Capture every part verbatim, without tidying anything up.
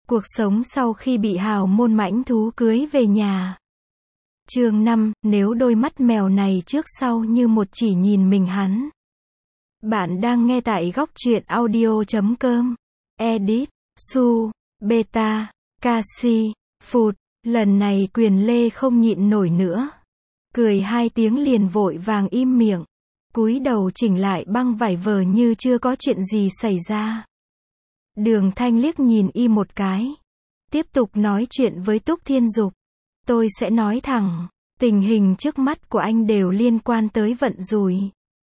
Cuộc sống sau khi bị hào môn mãnh thú cưới về nhà. Chương năm, nếu đôi mắt mèo này trước sau như một chỉ nhìn mình hắn. Bạn đang nghe tại góc truyện audio chấm com. Edit, Su, Beta, Casi, Phụt. Lần này Quyền Lê không nhịn nổi nữa. Cười hai tiếng liền vội vàng im miệng. Cúi đầu chỉnh lại băng vải vờ như chưa có chuyện gì xảy ra. Đường Thanh liếc nhìn y một cái. Tiếp tục nói chuyện với Túc Thiên Dục. Tôi sẽ nói thẳng, tình hình trước mắt của anh đều liên quan tới vận rủi.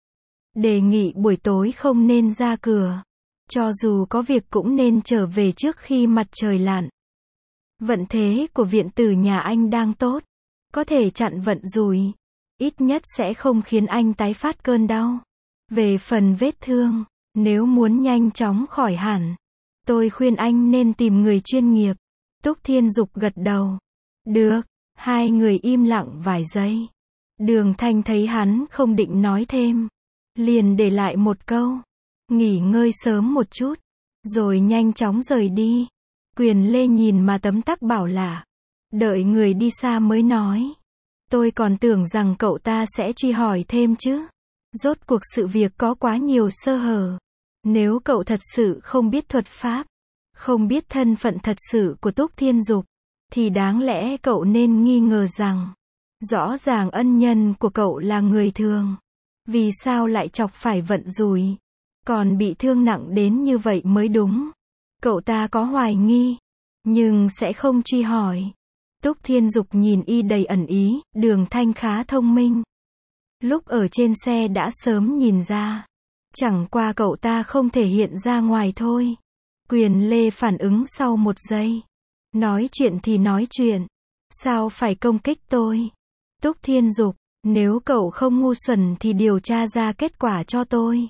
Đề nghị buổi tối không nên ra cửa. Cho dù có việc cũng nên trở về trước khi mặt trời lặn. Vận thế của viện tử nhà anh đang tốt. Có thể chặn vận rủi. Ít nhất sẽ không khiến anh tái phát cơn đau. Về phần vết thương, nếu muốn nhanh chóng khỏi hẳn, tôi khuyên anh nên tìm người chuyên nghiệp. Túc Thiên Dục gật đầu. Được. Hai người im lặng vài giây. Đường Thanh thấy hắn không định nói thêm, liền để lại một câu. Nghỉ ngơi sớm một chút, rồi nhanh chóng rời đi. Quyền Lê nhìn mà tấm tắc bảo là, đợi người đi xa mới nói. Tôi còn tưởng rằng cậu ta sẽ truy hỏi thêm chứ. Rốt cuộc sự việc có quá nhiều sơ hở. Nếu cậu thật sự không biết thuật pháp, không biết thân phận thật sự của Túc Thiên Dục, thì đáng lẽ cậu nên nghi ngờ rằng, rõ ràng ân nhân của cậu là người thường. Vì sao lại chọc phải vận rủi, còn bị thương nặng đến như vậy mới đúng. Cậu ta có hoài nghi, nhưng sẽ không truy hỏi. Túc Thiên Dục nhìn y đầy ẩn ý, Đường Thanh khá thông minh. Lúc ở trên xe đã sớm nhìn ra. Chẳng qua cậu ta không thể hiện ra ngoài thôi. Quyền Lê phản ứng sau một giây. Nói chuyện thì nói chuyện. Sao phải công kích tôi? Túc Thiên Dục, nếu cậu không ngu xuẩn thì điều tra ra kết quả cho tôi.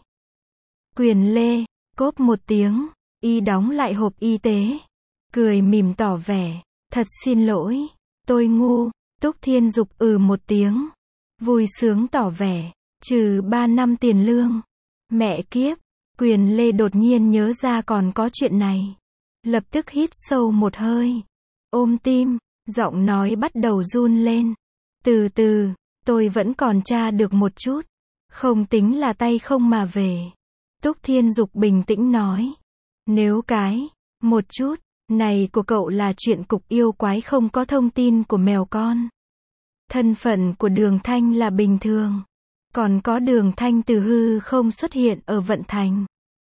Quyền Lê, cốp một tiếng, y đóng lại hộp y tế. Cười mỉm tỏ vẻ, thật xin lỗi, tôi ngu. Túc Thiên Dục ừ một tiếng. Vui sướng tỏ vẻ, trừ ba năm tiền lương. Mẹ kiếp, Quyền Lê đột nhiên nhớ ra còn có chuyện này. Lập tức hít sâu một hơi. Ôm tim, giọng nói bắt đầu run lên. Từ từ, tôi vẫn còn tra được một chút. Không tính là tay không mà về. Túc Thiên Dục bình tĩnh nói. Nếu cái, một chút, này của cậu là chuyện cục yêu quái không có thông tin của mèo con. Thân phận của Đường Thanh là bình thường. Còn có Đường Thanh từ hư không xuất hiện ở vận thành.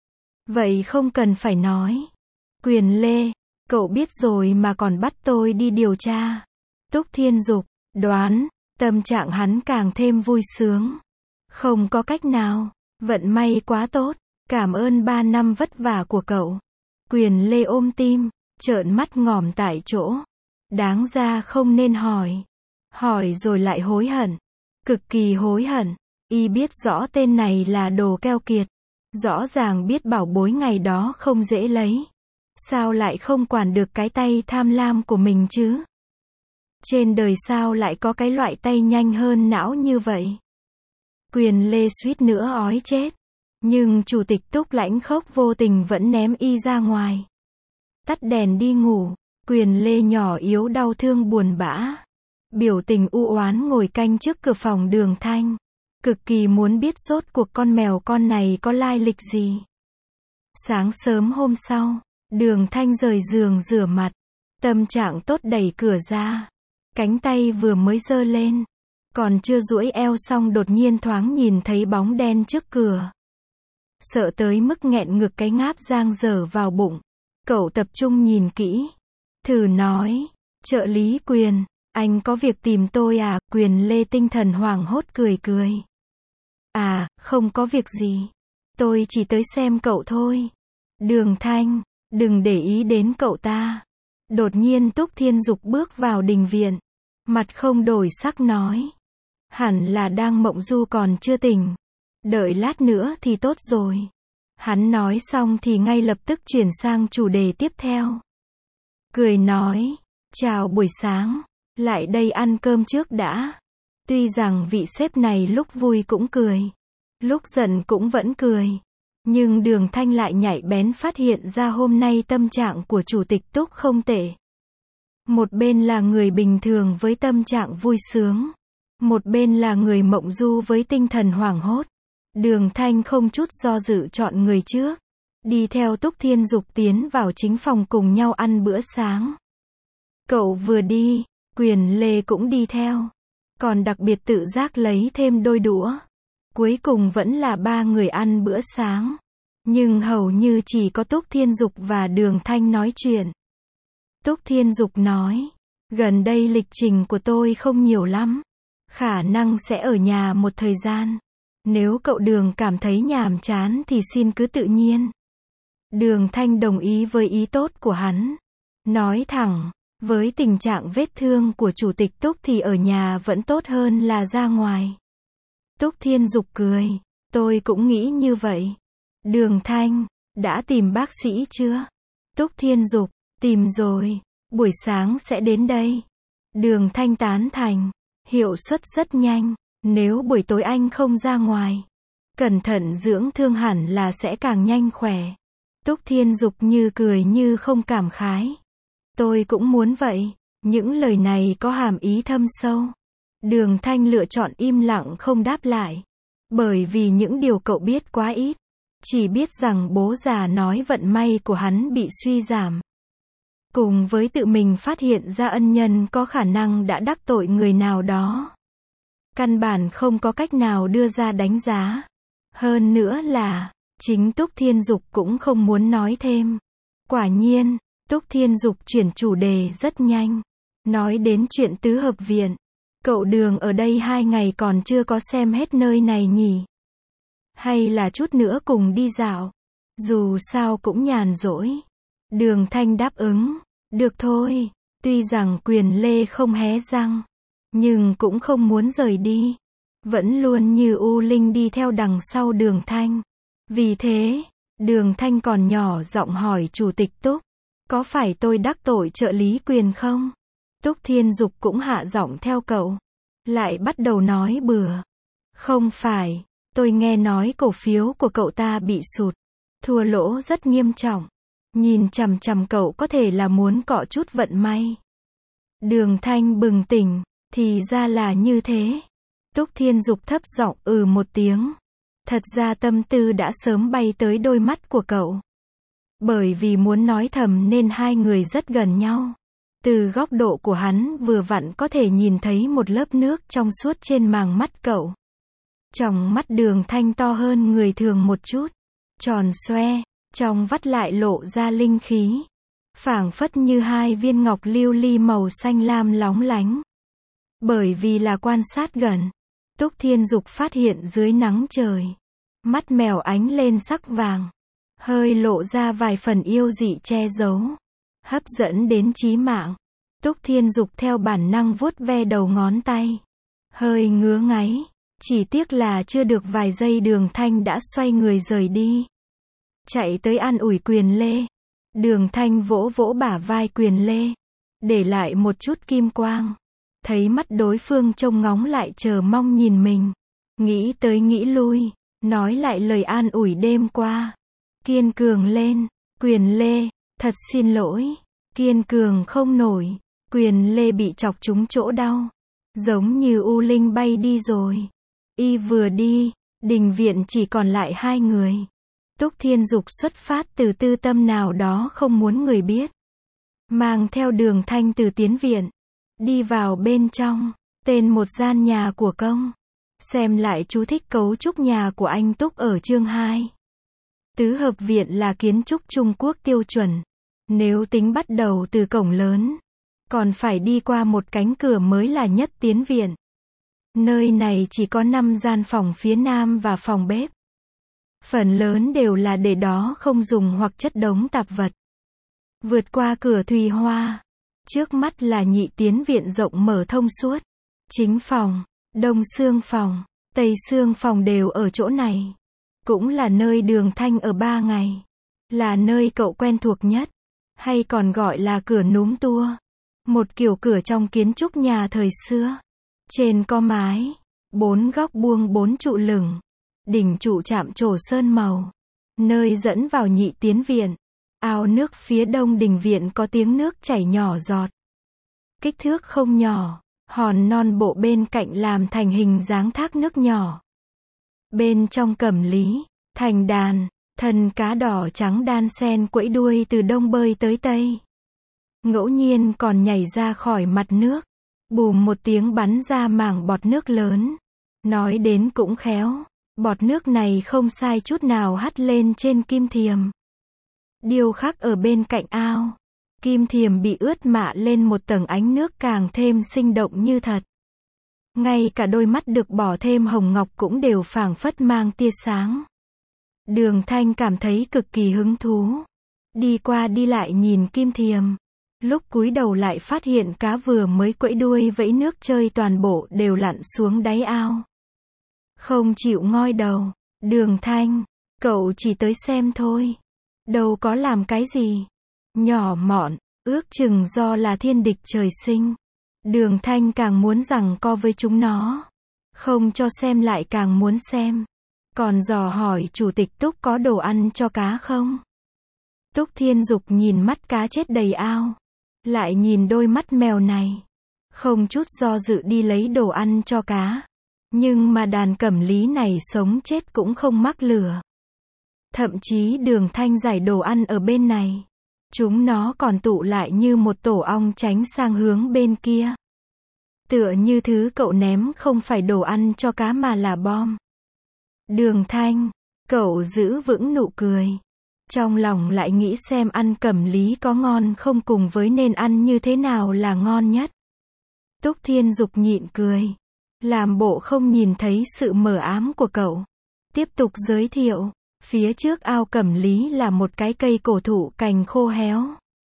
Vậy không cần phải nói. Quyền Lê, cậu biết rồi mà còn bắt tôi đi điều tra. Túc Thiên Dục, đoán, tâm trạng hắn càng thêm vui sướng. Không có cách nào, vận may quá tốt, cảm ơn ba năm vất vả của cậu. Quyền Lê ôm tim, trợn mắt ngòm tại chỗ. Đáng ra không nên hỏi. Hỏi rồi lại hối hận. Cực kỳ hối hận. Y biết rõ tên này là đồ keo kiệt. Rõ ràng biết bảo bối ngày đó không dễ lấy. Sao lại không quản được cái tay tham lam của mình chứ? Trên đời sao lại có cái loại tay nhanh hơn não như vậy? Quyền Lê suýt nữa ói chết. Nhưng chủ tịch Túc lãnh khốc vô tình vẫn ném y ra ngoài. Tắt đèn đi ngủ. Quyền Lê nhỏ yếu đau thương buồn bã. Biểu tình u oán ngồi canh trước cửa phòng Đường Thanh. Cực kỳ muốn biết rốt cuộc con mèo con này có lai lịch gì. Sáng sớm hôm sau, Đường Thanh rời giường rửa mặt. Tâm trạng tốt đẩy cửa ra. Cánh tay vừa mới giơ lên. Còn chưa duỗi eo xong đột nhiên thoáng nhìn thấy bóng đen trước cửa. Sợ tới mức nghẹn ngực cái ngáp giang dở vào bụng. Cậu tập trung nhìn kỹ. Thử nói, trợ lý Quyền, anh có việc tìm tôi à? Quyền Lê tinh thần hoảng hốt cười cười. À, không có việc gì. Tôi chỉ tới xem cậu thôi. Đường Thanh, đừng để ý đến cậu ta. Đột nhiên Túc Thiên Dục bước vào đình viện. Mặt không đổi sắc nói. Hẳn là đang mộng du còn chưa tỉnh. Đợi lát nữa thì tốt rồi. Hắn nói xong thì ngay lập tức chuyển sang chủ đề tiếp theo. Cười nói, chào buổi sáng, lại đây ăn cơm trước đã. Tuy rằng vị sếp này lúc vui cũng cười, lúc giận cũng vẫn cười. Nhưng Đường Thanh lại nhạy bén phát hiện ra hôm nay tâm trạng của Chủ tịch Túc không tệ. Một bên là người bình thường với tâm trạng vui sướng. Một bên là người mộng du với tinh thần hoảng hốt. Đường Thanh không chút do dự chọn người trước. Đi theo Túc Thiên Dục tiến vào chính phòng cùng nhau ăn bữa sáng. Cậu vừa đi, Quyền Lê cũng đi theo. Còn đặc biệt tự giác lấy thêm đôi đũa. Cuối cùng vẫn là ba người ăn bữa sáng. Nhưng hầu như chỉ có Túc Thiên Dục và Đường Thanh nói chuyện. Túc Thiên Dục nói, gần đây lịch trình của tôi không nhiều lắm. Khả năng sẽ ở nhà một thời gian. Nếu cậu Đường cảm thấy nhàm chán thì xin cứ tự nhiên. Đường Thanh đồng ý với ý tốt của hắn. Nói thẳng, với tình trạng vết thương của Chủ tịch Túc thì ở nhà vẫn tốt hơn là ra ngoài. Túc Thiên Dục cười, tôi cũng nghĩ như vậy. Đường Thanh, đã tìm bác sĩ chưa? Túc Thiên Dục, tìm rồi, buổi sáng sẽ đến đây. Đường Thanh tán thành, hiệu suất rất nhanh, nếu buổi tối anh không ra ngoài, cẩn thận dưỡng thương hẳn là sẽ càng nhanh khỏe. Túc Thiên Dục như cười như không cảm khái. Tôi cũng muốn vậy, những lời này có hàm ý thâm sâu. Đường Thanh lựa chọn im lặng không đáp lại. Bởi vì những điều cậu biết quá ít. Chỉ biết rằng bố già nói vận may của hắn bị suy giảm. Cùng với tự mình phát hiện ra ân nhân có khả năng đã đắc tội người nào đó. Căn bản không có cách nào đưa ra đánh giá. Hơn nữa là, chính Túc Thiên Dục cũng không muốn nói thêm. Quả nhiên, Túc Thiên Dục chuyển chủ đề rất nhanh. Nói đến chuyện tứ hợp viện. Cậu Đường ở đây hai ngày còn chưa có xem hết nơi này nhỉ? Hay là chút nữa cùng đi dạo? Dù sao cũng nhàn rỗi. Đường Thanh đáp ứng. Được thôi. Tuy rằng Quyền Lê không hé răng. Nhưng cũng không muốn rời đi. Vẫn luôn như U Linh đi theo đằng sau Đường Thanh. Vì thế, Đường Thanh còn nhỏ giọng hỏi Chủ tịch Túc. Có phải tôi đắc tội trợ lý Quyền không? Túc Thiên Dục cũng hạ giọng theo cậu. Lại bắt đầu nói bừa. Không phải, tôi nghe nói cổ phiếu của cậu ta bị sụt. Thua lỗ rất nghiêm trọng. Nhìn chằm chằm cậu có thể là muốn cọ chút vận may. Đường Thanh bừng tỉnh, thì ra là như thế. Túc Thiên Dục thấp giọng ừ một tiếng. Thật ra tâm tư đã sớm bay tới đôi mắt của cậu. Bởi vì muốn nói thầm nên hai người rất gần nhau. Từ góc độ của hắn vừa vặn có thể nhìn thấy một lớp nước trong suốt trên màng mắt cậu. Tròng mắt Đường Thanh to hơn người thường một chút. Tròn xoe, trong vắt lại lộ ra linh khí. Phảng phất như hai viên ngọc lưu ly màu xanh lam lóng lánh. Bởi vì là quan sát gần. Túc Thiên Dục phát hiện dưới nắng trời. Mắt mèo ánh lên sắc vàng. Hơi lộ ra vài phần yêu dị che giấu. Hấp dẫn đến chí mạng. Túc Thiên Dục theo bản năng vuốt ve đầu ngón tay. Hơi ngứa ngáy. Chỉ tiếc là chưa được vài giây Đường Thanh đã xoay người rời đi. Chạy tới an ủi Quyền Lê. Đường Thanh vỗ vỗ bả vai Quyền Lê. Để lại một chút kim quang. Thấy mắt đối phương trông ngóng lại chờ mong nhìn mình. Nghĩ tới nghĩ lui. Nói lại lời an ủi đêm qua. Kiên cường lên. Quyền Lê, thật xin lỗi. Kiên cường không nổi. Quyền Lê bị chọc trúng chỗ đau. Giống như U Linh bay đi rồi. Y vừa đi, đình viện chỉ còn lại hai người. Túc Thiên Dục xuất phát từ tư tâm nào đó không muốn người biết. Mang theo Đường Thanh từ tiến viện. Đi vào bên trong, tên một gian nhà của công. Xem lại chú thích cấu trúc nhà của anh Túc ở chương hai. Tứ hợp viện là kiến trúc Trung Quốc tiêu chuẩn. Nếu tính bắt đầu từ cổng lớn, còn phải đi qua một cánh cửa mới là nhất tiến viện. Nơi này chỉ có năm gian phòng phía nam và phòng bếp. Phần lớn đều là để đó không dùng hoặc chất đống tạp vật. Vượt qua cửa thùy hoa. Trước mắt là nhị tiến viện rộng mở thông suốt. Chính phòng, đông xương phòng, tây xương phòng đều ở chỗ này. Cũng là nơi Đường Thanh ở ba ngày. Là nơi cậu quen thuộc nhất. Hay còn gọi là cửa núm tua. Một kiểu cửa trong kiến trúc nhà thời xưa. Trên có mái. Bốn góc buông bốn trụ lửng. Đỉnh trụ chạm trổ sơn màu. nơi dẫn vào nhị tiến viện. Ao nước phía đông đình viện có tiếng nước chảy nhỏ giọt. Kích thước không nhỏ, hòn non bộ bên cạnh làm thành hình dáng thác nước nhỏ. Bên trong cẩm lý, thành đàn, thân cá đỏ trắng đan sen quẫy đuôi từ đông bơi tới tây. Ngẫu nhiên còn nhảy ra khỏi mặt nước, bùm một tiếng bắn ra mảng bọt nước lớn. Nói đến cũng khéo, bọt nước này không sai chút nào hắt lên trên kim thiềm. Điêu khắc ở bên cạnh ao, kim thiềm bị ướt mạ lên một tầng ánh nước càng thêm sinh động như thật. Ngay cả đôi mắt được bỏ thêm hồng ngọc cũng đều phảng phất mang tia sáng. Đường Thanh cảm thấy cực kỳ hứng thú. Đi qua đi lại nhìn kim thiềm. Lúc cúi đầu lại phát hiện cá vừa mới quẫy đuôi vẫy nước chơi toàn bộ đều lặn xuống đáy ao. Không chịu ngoi đầu. Đường Thanh, cậu chỉ tới xem thôi. Đâu có làm cái gì. Nhỏ mọn, ước chừng do là thiên địch trời sinh. Đường Thanh càng muốn giằng co với chúng nó. Không cho xem lại càng muốn xem. Còn dò hỏi chủ tịch Túc có đồ ăn cho cá không? Túc Thiên Dục nhìn mắt cá chết đầy ao. Lại nhìn đôi mắt mèo này. Không chút do dự đi lấy đồ ăn cho cá. Nhưng mà đàn cẩm lý này sống chết cũng không mắc lửa. Thậm chí Đường Thanh giải đồ ăn ở bên này. Chúng nó còn tụ lại như một tổ ong tránh sang hướng bên kia. Tựa như thứ cậu ném không phải đồ ăn cho cá mà là bom. Đường Thanh, cậu giữ vững nụ cười. Trong lòng lại nghĩ xem ăn cẩm lý có ngon không cùng với nên ăn như thế nào là ngon nhất. Túc Thiên Dục nhịn cười. Làm bộ không nhìn thấy sự mờ ám của cậu. Tiếp tục giới thiệu. Phía trước ao cẩm lý là một cái cây cổ thụ cành khô héo.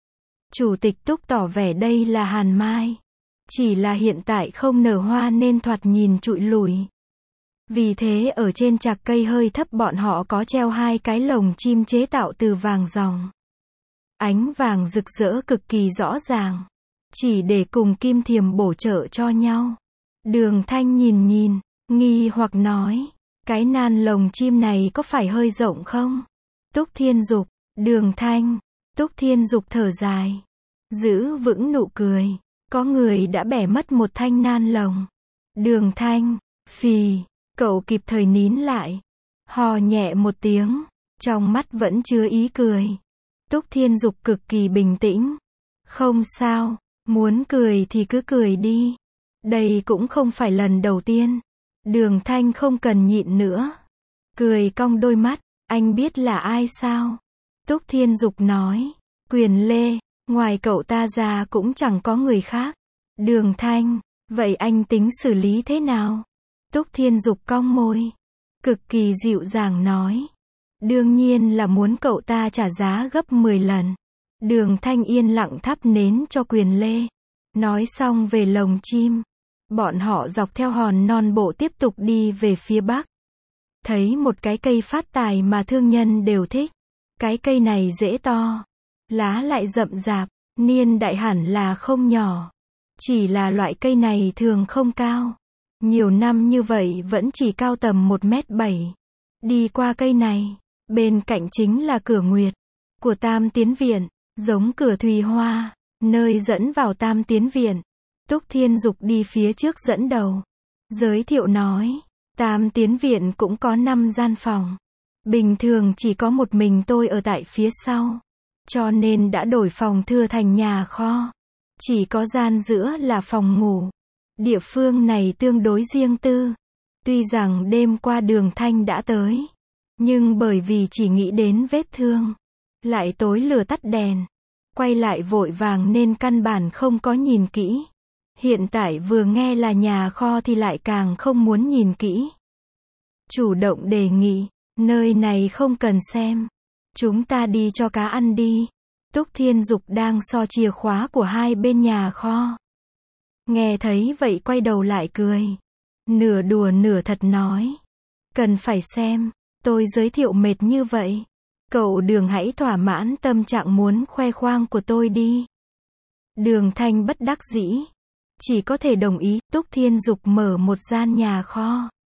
Chủ tịch Túc tỏ vẻ đây là hàn mai. Chỉ là hiện tại không nở hoa nên thoạt nhìn trụi lủi. Vì thế ở trên chạc cây hơi thấp bọn họ có treo hai cái lồng chim chế tạo từ vàng ròng. Ánh vàng rực rỡ cực kỳ rõ ràng. Chỉ để cùng kim thiềm bổ trợ cho nhau. Đường Thanh nhìn nhìn, nghi hoặc nói. Cái nan lồng chim này có phải hơi rộng không? Túc Thiên Dục, Đường Thanh, Túc Thiên Dục thở dài. Giữ vững nụ cười. Có người đã bẻ mất một thanh nan lồng. Đường Thanh, phì, cậu kịp thời nín lại. Hò nhẹ một tiếng, trong mắt vẫn chứa ý cười. Túc Thiên Dục cực kỳ bình tĩnh. Không sao, muốn cười thì cứ cười đi. Đây cũng không phải lần đầu tiên. Đường Thanh không cần nhịn nữa. Cười cong đôi mắt, anh biết là ai sao? Túc Thiên Dục nói, Quyền Lê, ngoài cậu ta ra cũng chẳng có người khác. Đường Thanh, vậy anh tính xử lý thế nào? Túc Thiên Dục cong môi, cực kỳ dịu dàng nói. Đương nhiên là muốn cậu ta trả giá gấp mười lần. Đường Thanh yên lặng thắp nến cho Quyền Lê. Nói xong về lồng chim. Bọn họ dọc theo hòn non bộ tiếp tục đi về phía bắc. Thấy một cái cây phát tài mà thương nhân đều thích. Cái cây này dễ to. Lá lại rậm rạp. Niên đại hẳn là không nhỏ. Chỉ là loại cây này thường không cao. Nhiều năm như vậy vẫn chỉ cao tầm một mét bảy. Đi qua cây này. Bên cạnh chính là cửa nguyệt. Của Tam Tiến Viện. Giống cửa Thùy Hoa. Nơi dẫn vào Tam Tiến Viện. Túc Thiên Dục đi phía trước dẫn đầu. Giới thiệu nói. Tam Tiến Viện cũng có năm gian phòng. Bình thường chỉ có một mình tôi ở tại phía sau. Cho nên đã đổi phòng thưa thành nhà kho. Chỉ có gian giữa là phòng ngủ. Địa phương này tương đối riêng tư. Tuy rằng đêm qua Đường Thanh đã tới. Nhưng bởi vì chỉ nghĩ đến vết thương. Lại tối lửa tắt đèn. Quay lại vội vàng nên căn bản không có nhìn kỹ. Hiện tại vừa nghe là nhà kho thì lại càng không muốn nhìn kỹ. Chủ động đề nghị, nơi này không cần xem. Chúng ta đi cho cá ăn đi. Túc Thiên Dục đang so chìa khóa của hai bên nhà kho. Nghe thấy vậy quay đầu lại cười. Nửa đùa nửa thật nói. Cần phải xem, tôi giới thiệu mệt như vậy. Cậu Đường hãy thỏa mãn tâm trạng muốn khoe khoang của tôi đi. Đường Thanh bất đắc dĩ. Chỉ có thể đồng ý. Túc Thiên Dục mở một gian nhà kho.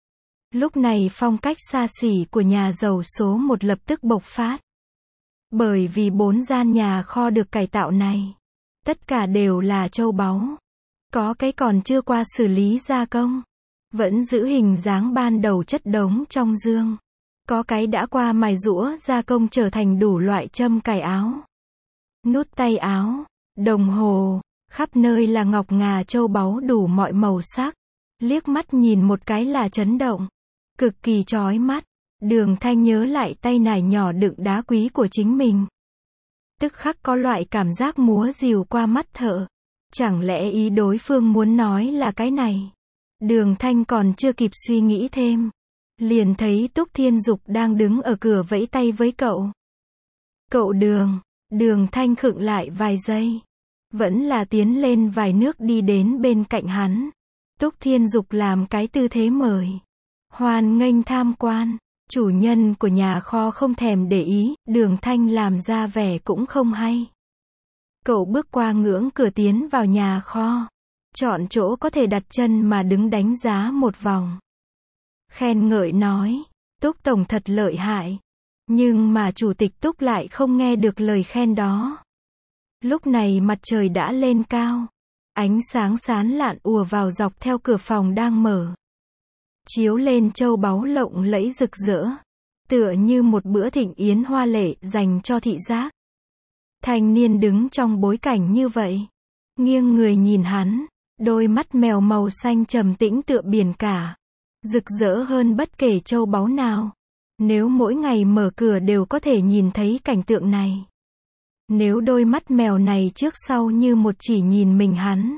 Lúc này phong cách xa xỉ của nhà giàu số một lập tức bộc phát. Bởi vì bốn gian nhà kho được cải tạo này, tất cả đều là châu báu. Có cái còn chưa qua xử lý gia công, vẫn giữ hình dáng ban đầu chất đống trong dương. Có cái đã qua mài giũa gia công trở thành đủ loại châm cài áo, nút tay áo, đồng hồ, khắp nơi là ngọc ngà châu báu đủ mọi màu sắc. Liếc mắt nhìn một cái là chấn động, cực kỳ chói mắt. Đường Thanh nhớ lại tay nải nhỏ đựng đá quý của chính mình. Tức khắc có loại cảm giác múa rìu qua mắt thợ. Chẳng lẽ ý đối phương muốn nói là cái này? Đường Thanh còn chưa kịp suy nghĩ thêm, liền thấy Túc Thiên Dục đang đứng ở cửa vẫy tay với cậu. Cậu Đường, Đường Thanh khựng lại vài giây, vẫn là tiến lên vài bước đi đến bên cạnh hắn. Túc Thiên Dục làm cái tư thế mời, hoan nghênh tham quan. Chủ nhân của nhà kho không thèm để ý, Đường Thanh làm ra vẻ cũng không hay. Cậu bước qua ngưỡng cửa tiến vào nhà kho, chọn chỗ có thể đặt chân mà đứng đánh giá một vòng. Khen ngợi nói, Túc Tổng thật lợi hại. Nhưng mà chủ tịch Túc lại không nghe được lời khen đó. Lúc này mặt trời đã lên cao, ánh sáng sáng lạn ùa vào dọc theo cửa phòng đang mở, chiếu lên châu báu lộng lẫy rực rỡ, tựa như một bữa thịnh yến hoa lệ dành cho thị giác. Thanh niên đứng trong bối cảnh như vậy, nghiêng người nhìn hắn, đôi mắt mèo màu xanh trầm tĩnh tựa biển cả, rực rỡ hơn bất kể châu báu nào. Nếu mỗi ngày mở cửa đều có thể nhìn thấy cảnh tượng này, nếu đôi mắt mèo này trước sau như một chỉ nhìn mình hắn,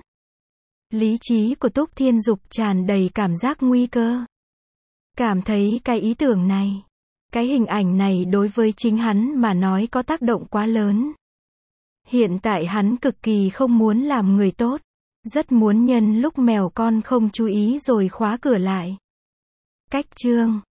lý trí của Túc Thiên Dục tràn đầy cảm giác nguy cơ. Cảm thấy cái ý tưởng này, cái hình ảnh này đối với chính hắn mà nói có tác động quá lớn. Hiện tại hắn cực kỳ không muốn làm người tốt, rất muốn nhân lúc mèo con không chú ý rồi khóa cửa lại. Cách chương